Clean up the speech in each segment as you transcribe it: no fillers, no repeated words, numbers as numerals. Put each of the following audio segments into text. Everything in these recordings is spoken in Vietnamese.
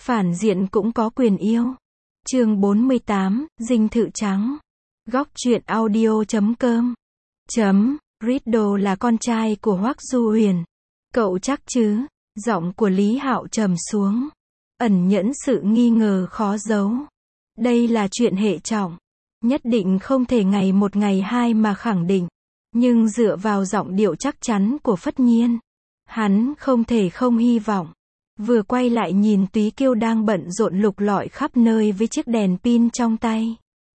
Phản diện cũng có quyền yêu. Chương 48, dinh thự trắng. Góc truyện audio.com. Riddle là con trai của Hoắc Du Huyền. Cậu chắc chứ? Giọng của Lý Hạo trầm xuống. Ẩn nhẫn sự nghi ngờ khó giấu. Đây là chuyện hệ trọng. Nhất định không thể ngày một ngày hai mà khẳng định. Nhưng dựa vào giọng điệu chắc chắn của Phất Nhiên, hắn không thể không hy vọng. Vừa quay lại nhìn Túy Kiêu đang bận rộn lục lọi khắp nơi với chiếc đèn pin trong tay.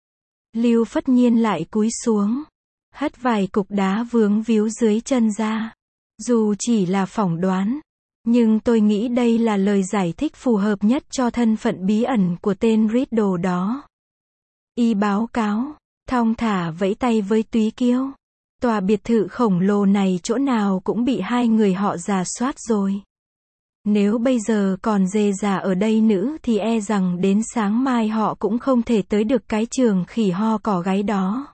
Lưu Phất Nhiên lại cúi xuống, hất vài cục đá vướng víu dưới chân ra. Dù chỉ là phỏng đoán, nhưng tôi nghĩ đây là lời giải thích phù hợp nhất cho thân phận bí ẩn của tên Riddle đó. Y báo cáo, thong thả vẫy tay với Túy Kiêu. Tòa biệt thự khổng lồ này chỗ nào cũng bị hai người họ rà soát rồi. Nếu bây giờ còn dề già ở đây nữa thì e rằng đến sáng mai họ cũng không thể tới được cái trường khỉ ho cỏ gáy đó.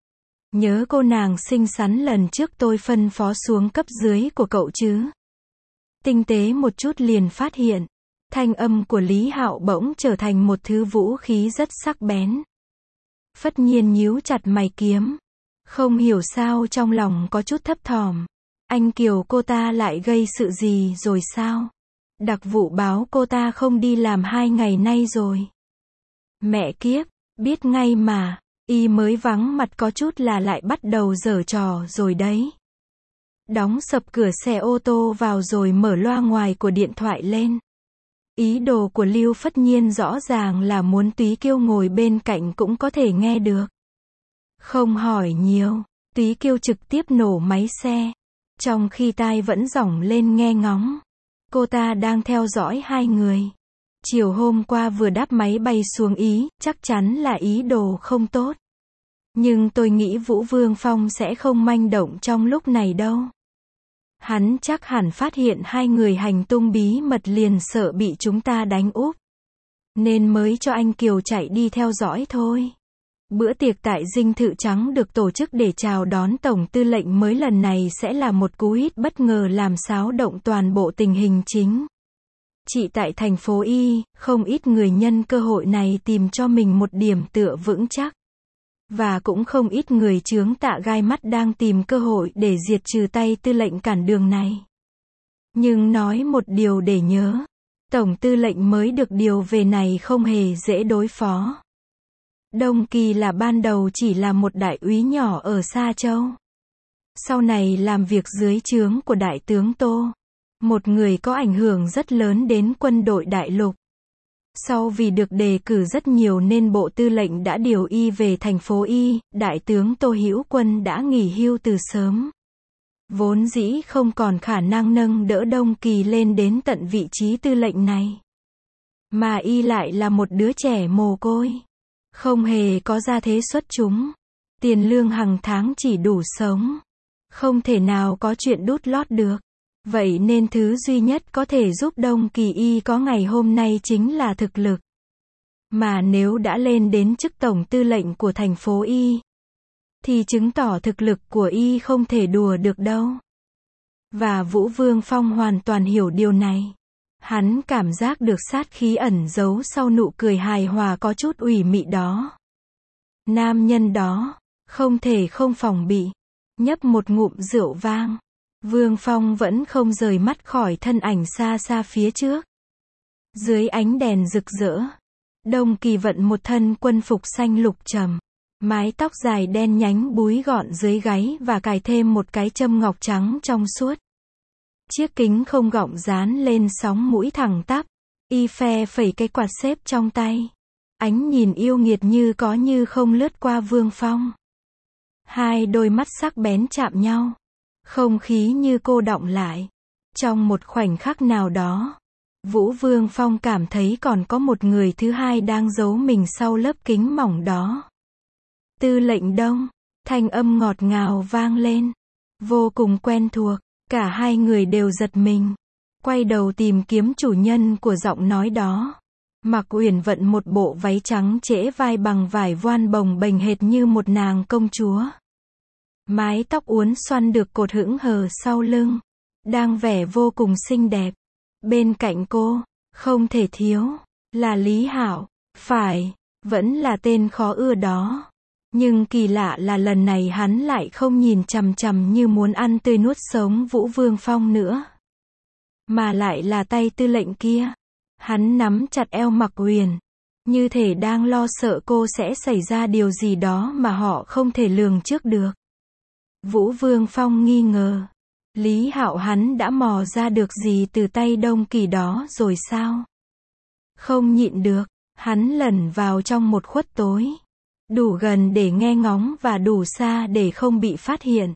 Nhớ cô nàng xinh xắn lần trước tôi phân phó xuống cấp dưới của cậu chứ? Tinh tế một chút liền phát hiện, thanh âm của Lý Hạo bỗng trở thành một thứ vũ khí rất sắc bén. Phất Nhiên nhíu chặt mày kiếm. Không hiểu sao trong lòng có chút thấp thỏm. Anh Kiều cô ta lại gây sự gì rồi sao? Đặc vụ báo cô ta không đi làm 2 ngày nay rồi. Mẹ kiếp, biết ngay mà, y mới vắng mặt có chút là lại bắt đầu giở trò rồi đấy. Đóng sập cửa xe ô tô vào rồi mở loa ngoài của điện thoại lên. Ý đồ của Lưu Phất Nhiên rõ ràng là muốn Túy Kiêu ngồi bên cạnh cũng có thể nghe được. Không hỏi nhiều, Túy Kiêu trực tiếp nổ máy xe. Trong khi tai vẫn dỏng lên nghe ngóng. Cô ta đang theo dõi hai người. Chiều hôm qua vừa đáp máy bay xuống Ý, chắc chắn là ý đồ không tốt. Nhưng tôi nghĩ Vũ Vương Phong sẽ không manh động trong lúc này đâu. Hắn chắc hẳn phát hiện hai người hành tung bí mật liền sợ bị chúng ta đánh úp. Nên mới cho anh Kiều chạy đi theo dõi thôi. Bữa tiệc tại dinh thự trắng được tổ chức để chào đón Tổng Tư lệnh mới lần này sẽ là một cú hít bất ngờ làm xáo động toàn bộ tình hình chính trị tại thành phố Y, không ít người nhân cơ hội này tìm cho mình một điểm tựa vững chắc. Và cũng không ít người chướng tạ gai mắt đang tìm cơ hội để diệt trừ tay tư lệnh cản đường này. Nhưng nói một điều để nhớ, Tổng Tư lệnh mới được điều về này không hề dễ đối phó. Đông Kỳ là ban đầu chỉ là một đại úy nhỏ ở Sa Châu. Sau này làm việc dưới trướng của Đại tướng Tô. Một người có ảnh hưởng rất lớn đến quân đội đại lục. Sau vì được đề cử rất nhiều nên Bộ Tư lệnh đã điều y về thành phố Y, Đại tướng Tô Hữu Quân đã nghỉ hưu từ sớm. Vốn dĩ không còn khả năng nâng đỡ Đông Kỳ lên đến tận vị trí tư lệnh này. Mà y lại là một đứa trẻ mồ côi. Không hề có gia thế xuất chúng. Tiền lương hàng tháng chỉ đủ sống. Không thể nào có chuyện đút lót được. Vậy nên thứ duy nhất có thể giúp Đông Kỳ y có ngày hôm nay chính là thực lực. Mà nếu đã lên đến chức Tổng Tư lệnh của thành phố Y, thì chứng tỏ thực lực của y không thể đùa được đâu. Và Vũ Vương Phong hoàn toàn hiểu điều này. Hắn cảm giác được sát khí ẩn giấu sau nụ cười hài hòa có chút ủy mị đó. Nam nhân đó, không thể không phòng bị. Nhấp một ngụm rượu vang. Vương Phong vẫn không rời mắt khỏi thân ảnh xa xa phía trước. Dưới ánh đèn rực rỡ, Đông Kỳ vận một thân quân phục xanh lục trầm. Mái tóc dài đen nhánh búi gọn dưới gáy và cài thêm một cái châm ngọc trắng trong suốt. Chiếc kính không gọng dán lên sóng mũi thẳng tắp. Y phe phẩy cái quạt xếp trong tay. Ánh nhìn yêu nghiệt như có như không lướt qua Vương Phong. Hai đôi mắt sắc bén chạm nhau. Không khí như cô đọng lại. Trong một khoảnh khắc nào đó, Vũ Vương Phong cảm thấy còn có một người thứ hai đang giấu mình sau lớp kính mỏng đó. Tư lệnh Đông, thanh âm ngọt ngào vang lên. Vô cùng quen thuộc, cả hai người đều giật mình. Quay đầu tìm kiếm chủ nhân của giọng nói đó. Mạc Uyển vận một bộ váy trắng trễ vai bằng vải voan bồng bềnh hệt như một nàng công chúa. Mái tóc uốn xoăn được cột hững hờ sau lưng. Đang vẻ vô cùng xinh đẹp. Bên cạnh cô, Không thể thiếu, là Lý Hạo, phải, vẫn là tên khó ưa đó. Nhưng kỳ lạ là lần này hắn lại không nhìn chằm chằm như muốn ăn tươi nuốt sống Vũ Vương Phong nữa. Mà lại là tay tư lệnh kia. Hắn nắm chặt eo Mặc Uyển, như thể đang lo sợ cô sẽ xảy ra điều gì đó mà họ không thể lường trước được. Vũ Vương Phong nghi ngờ. Lý Hạo hắn đã mò ra được gì từ tay Đông Kỳ đó rồi sao? Không nhịn được, hắn lẩn vào trong một khuất tối. Đủ gần để nghe ngóng và đủ xa để không bị phát hiện.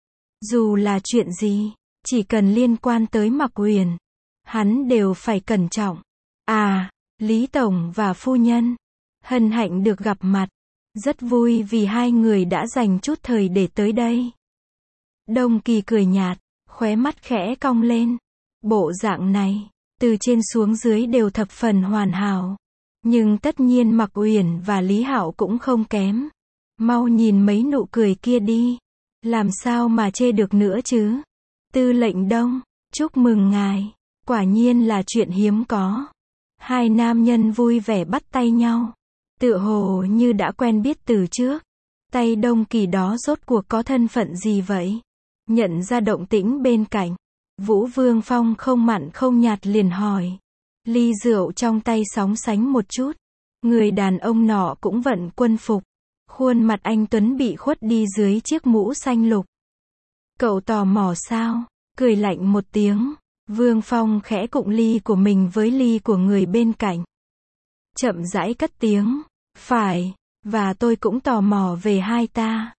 Dù là chuyện gì, chỉ cần liên quan tới Mặc Uyển, hắn đều phải cẩn trọng. À, Lý Tổng và Phu Nhân, hân hạnh được gặp mặt. Rất vui vì hai người đã dành chút thời để tới đây. Đông Kỳ cười nhạt, khóe mắt khẽ cong lên. Bộ dạng này, từ trên xuống dưới đều thập phần hoàn hảo. Nhưng tất nhiên Mặc Uyển và Lý Hạo cũng không kém. Mau nhìn mấy nụ cười kia đi. Làm sao mà chê được nữa chứ? Tư lệnh Đông, chúc mừng ngài. Quả nhiên là chuyện hiếm có. Hai nam nhân vui vẻ bắt tay nhau. Tựa hồ như đã quen biết từ trước. Tay Đông Kỳ đó rốt cuộc có thân phận gì vậy? Nhận ra động tĩnh bên cạnh, Vũ Vương Phong không mặn không nhạt liền hỏi. Ly rượu trong tay sóng sánh một chút. Người đàn ông nọ cũng vận quân phục. Khuôn mặt anh tuấn bị khuất đi dưới chiếc mũ xanh lục. Cậu tò mò sao? Cười lạnh một tiếng. Vương Phong khẽ cụng ly của mình với ly của người bên cạnh. Chậm rãi cất tiếng. Phải, và tôi cũng tò mò về hai ta.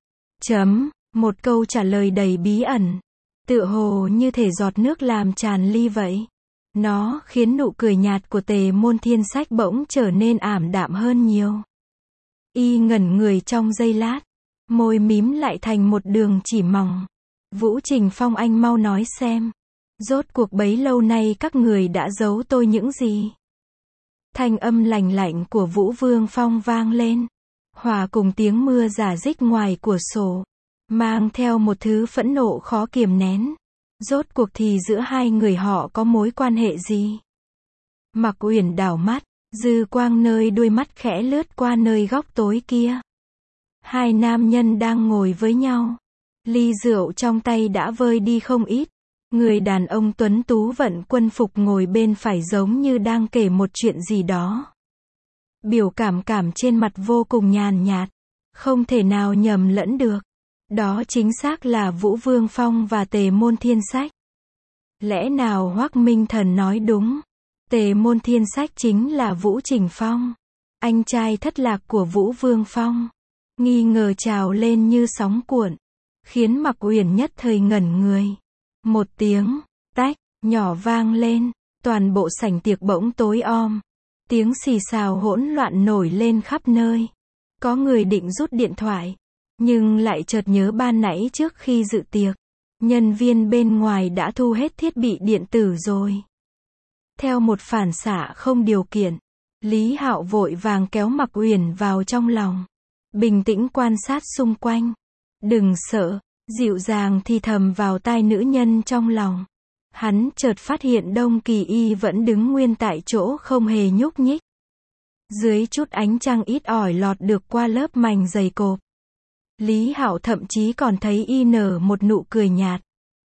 Một câu trả lời đầy bí ẩn. Tựa hồ như thể giọt nước làm tràn ly vậy. Nó khiến nụ cười nhạt của Tề Môn Thiên Sách bỗng trở nên ảm đạm hơn nhiều. Y ngẩn người trong giây lát. Môi mím lại thành một đường chỉ mỏng. Vũ Trình Phong, anh mau nói xem. Rốt cuộc bấy lâu nay các người đã giấu tôi những gì? Thanh âm lành lạnh của Vũ Vương Phong vang lên. Hòa cùng tiếng mưa rả rích ngoài cửa sổ. Mang theo một thứ phẫn nộ khó kiềm nén. Rốt cuộc thì giữa hai người họ có mối quan hệ gì? Mặc Uyển đảo mắt, dư quang nơi đuôi mắt khẽ lướt qua nơi góc tối kia. Hai nam nhân đang ngồi với nhau. Ly rượu trong tay đã vơi đi không ít. Người đàn ông tuấn tú vận quân phục ngồi bên phải giống như đang kể một chuyện gì đó. Biểu cảm trên mặt vô cùng nhàn nhạt. Không thể nào nhầm lẫn được. Đó chính xác là Vũ Vương Phong và Tề Môn Thiên Sách. Lẽ nào Hoắc Minh Thần nói đúng? Tề Môn Thiên Sách chính là Vũ Trình Phong, anh trai thất lạc của Vũ Vương Phong. Nghi ngờ trào lên như sóng cuộn, khiến Mặc Uyển nhất thời ngẩn người. Một tiếng tách nhỏ vang lên, toàn bộ sảnh tiệc bỗng tối om. Tiếng xì xào hỗn loạn nổi lên khắp nơi. Có người định rút điện thoại, nhưng lại chợt nhớ ban nãy trước khi dự tiệc, nhân viên bên ngoài đã thu hết thiết bị điện tử rồi. Theo một phản xạ không điều kiện, Lý Hạo vội vàng kéo Mặc Uyển vào trong lòng. Bình tĩnh quan sát xung quanh. Đừng sợ, dịu dàng thì thầm vào tai nữ nhân trong lòng. Hắn chợt phát hiện Đông Kỳ Y vẫn đứng nguyên tại chỗ không hề nhúc nhích. Dưới chút ánh trăng ít ỏi lọt được qua lớp mành dày cộp. Lý Hạo thậm chí còn thấy y nở một nụ cười nhạt.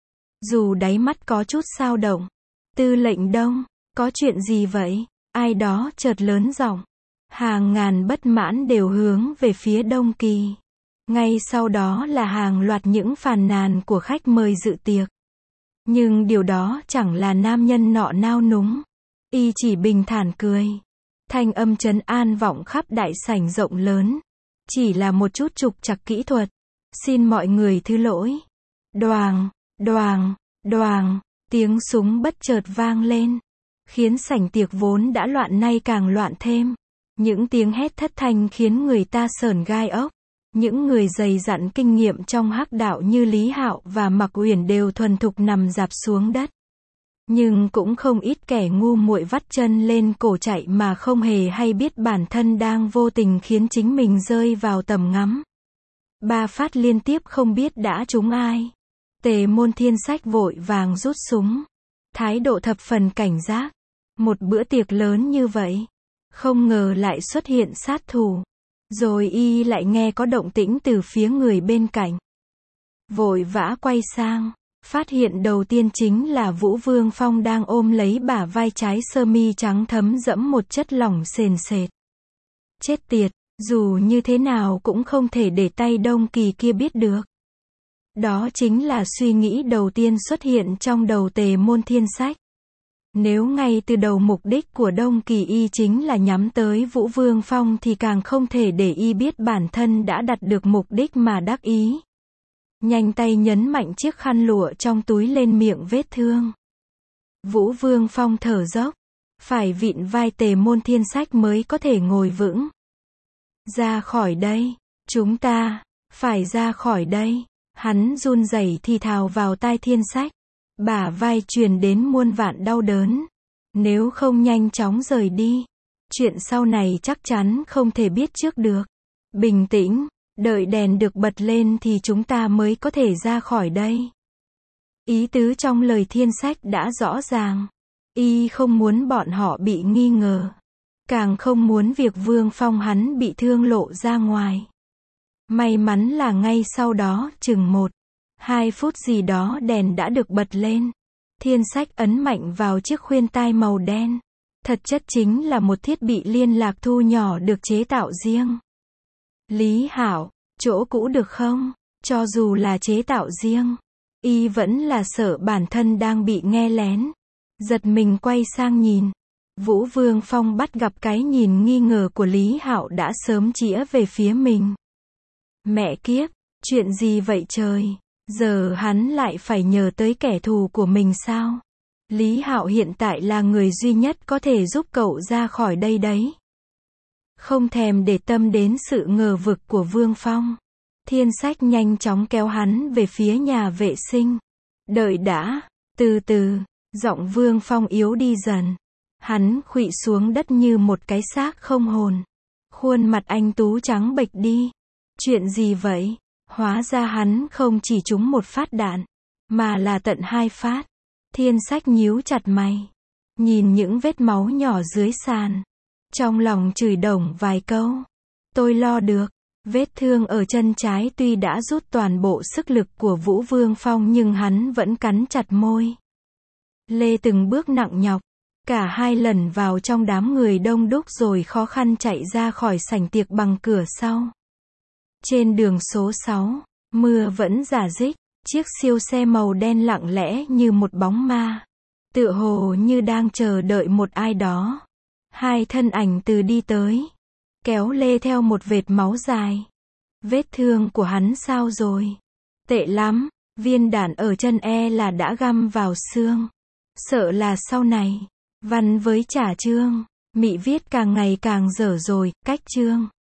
Dù đáy mắt có chút dao động. Tư lệnh Đông, có chuyện gì vậy? Ai đó chợt lớn giọng. Hàng ngàn bất mãn đều hướng về phía Đông Kỳ. Ngay sau đó là hàng loạt những phàn nàn của khách mời dự tiệc. Nhưng điều đó chẳng là nam nhân nọ nao núng. Y chỉ bình thản cười. Thanh âm trấn an vọng khắp đại sảnh rộng lớn. Chỉ là một chút trục trặc kỹ thuật. Xin mọi người thứ lỗi. Đoàng, đoàng, đoàng, tiếng súng bất chợt vang lên. Khiến sảnh tiệc vốn đã loạn nay càng loạn thêm. Những tiếng hét thất thanh khiến người ta sởn gai ốc. Những người dày dặn kinh nghiệm trong hắc đạo như Lý Hạo và Mặc Uyển đều thuần thục nằm rạp xuống đất. Nhưng cũng không ít kẻ ngu muội vắt chân lên cổ chạy mà không hề hay biết bản thân đang vô tình khiến chính mình rơi vào tầm ngắm. 3 phát liên tiếp không biết đã trúng ai. Tề Môn Thiên Sách vội vàng rút súng. Thái độ thập phần cảnh giác. Một bữa tiệc lớn như vậy, không ngờ lại xuất hiện sát thủ. Rồi y lại nghe có động tĩnh từ phía người bên cạnh. Vội vã quay sang, phát hiện đầu tiên chính là Vũ Vương Phong đang ôm lấy bả vai trái sơ mi trắng thấm đẫm một chất lỏng sền sệt. Chết tiệt, dù như thế nào cũng không thể để tay Đông Kỳ kia biết được. Đó chính là suy nghĩ đầu tiên xuất hiện trong đầu Tề Môn Thiên Sách. Nếu ngay từ đầu mục đích của Đông Kỳ y chính là nhắm tới Vũ Vương Phong thì càng không thể để y biết bản thân đã đạt được mục đích mà đắc ý. Nhanh tay nhấn mạnh chiếc khăn lụa trong túi lên miệng vết thương. Vũ Vương Phong thở dốc, phải vịn vai Tề Môn Thiên Sách mới có thể ngồi vững. Ra khỏi đây, chúng ta, phải ra khỏi đây. Hắn run rẩy thì thào vào tai Thiên Sách. Bả vai truyền đến muôn vạn đau đớn. Nếu không nhanh chóng rời đi, chuyện sau này chắc chắn không thể biết trước được. Bình tĩnh, đợi đèn được bật lên thì chúng ta mới có thể ra khỏi đây. Ý tứ trong lời Thiên Sách đã rõ ràng. Y không muốn bọn họ bị nghi ngờ. Càng không muốn việc Vương Phong hắn bị thương lộ ra ngoài. May mắn là ngay sau đó, chừng 1-2 phút gì đó đèn đã được bật lên. Thiên Sách ấn mạnh vào chiếc khuyên tai màu đen. Thật chất chính là một thiết bị liên lạc thu nhỏ được chế tạo riêng. Lý Hạo, chỗ cũ được không? Cho dù là chế tạo riêng, y vẫn là sợ bản thân đang bị nghe lén. Giật mình quay sang nhìn. Vũ Vương Phong bắt gặp cái nhìn nghi ngờ của Lý Hạo đã sớm chĩa về phía mình. Mẹ kiếp, chuyện gì vậy trời? Giờ hắn lại phải nhờ tới kẻ thù của mình sao? Lý Hạo hiện tại là người duy nhất có thể giúp cậu ra khỏi đây đấy. Không thèm để tâm đến sự ngờ vực của Vương Phong. Thiên Sách nhanh chóng kéo hắn về phía nhà vệ sinh. Đợi đã, từ từ, giọng Vương Phong yếu đi dần. Hắn khuỵu xuống đất như một cái xác không hồn. Khuôn mặt anh tú trắng bệch đi. Chuyện gì vậy? Hóa ra hắn không chỉ trúng một phát đạn, mà là tận 2 phát. Thiên Sách nhíu chặt mày. Nhìn những vết máu nhỏ dưới sàn. Trong lòng chửi đồng vài câu. Tôi lo được. Vết thương ở chân trái tuy đã rút toàn bộ sức lực của Vũ Vương Phong nhưng hắn vẫn cắn chặt môi. Lê từng bước nặng nhọc. Cả 2 lần vào trong đám người đông đúc rồi khó khăn chạy ra khỏi sảnh tiệc bằng cửa sau. Trên đường số 6, mưa vẫn rả rích, chiếc siêu xe màu đen lặng lẽ như một bóng ma. Tựa hồ như đang chờ đợi một ai đó. 2 thân ảnh từ đi tới, kéo Lê theo một vệt máu dài. Vết thương của hắn sao rồi? Tệ lắm, viên đạn ở chân là đã găm vào xương. Sợ là sau này, văn với trả chương, Mị viết càng ngày càng dở rồi, cách chương.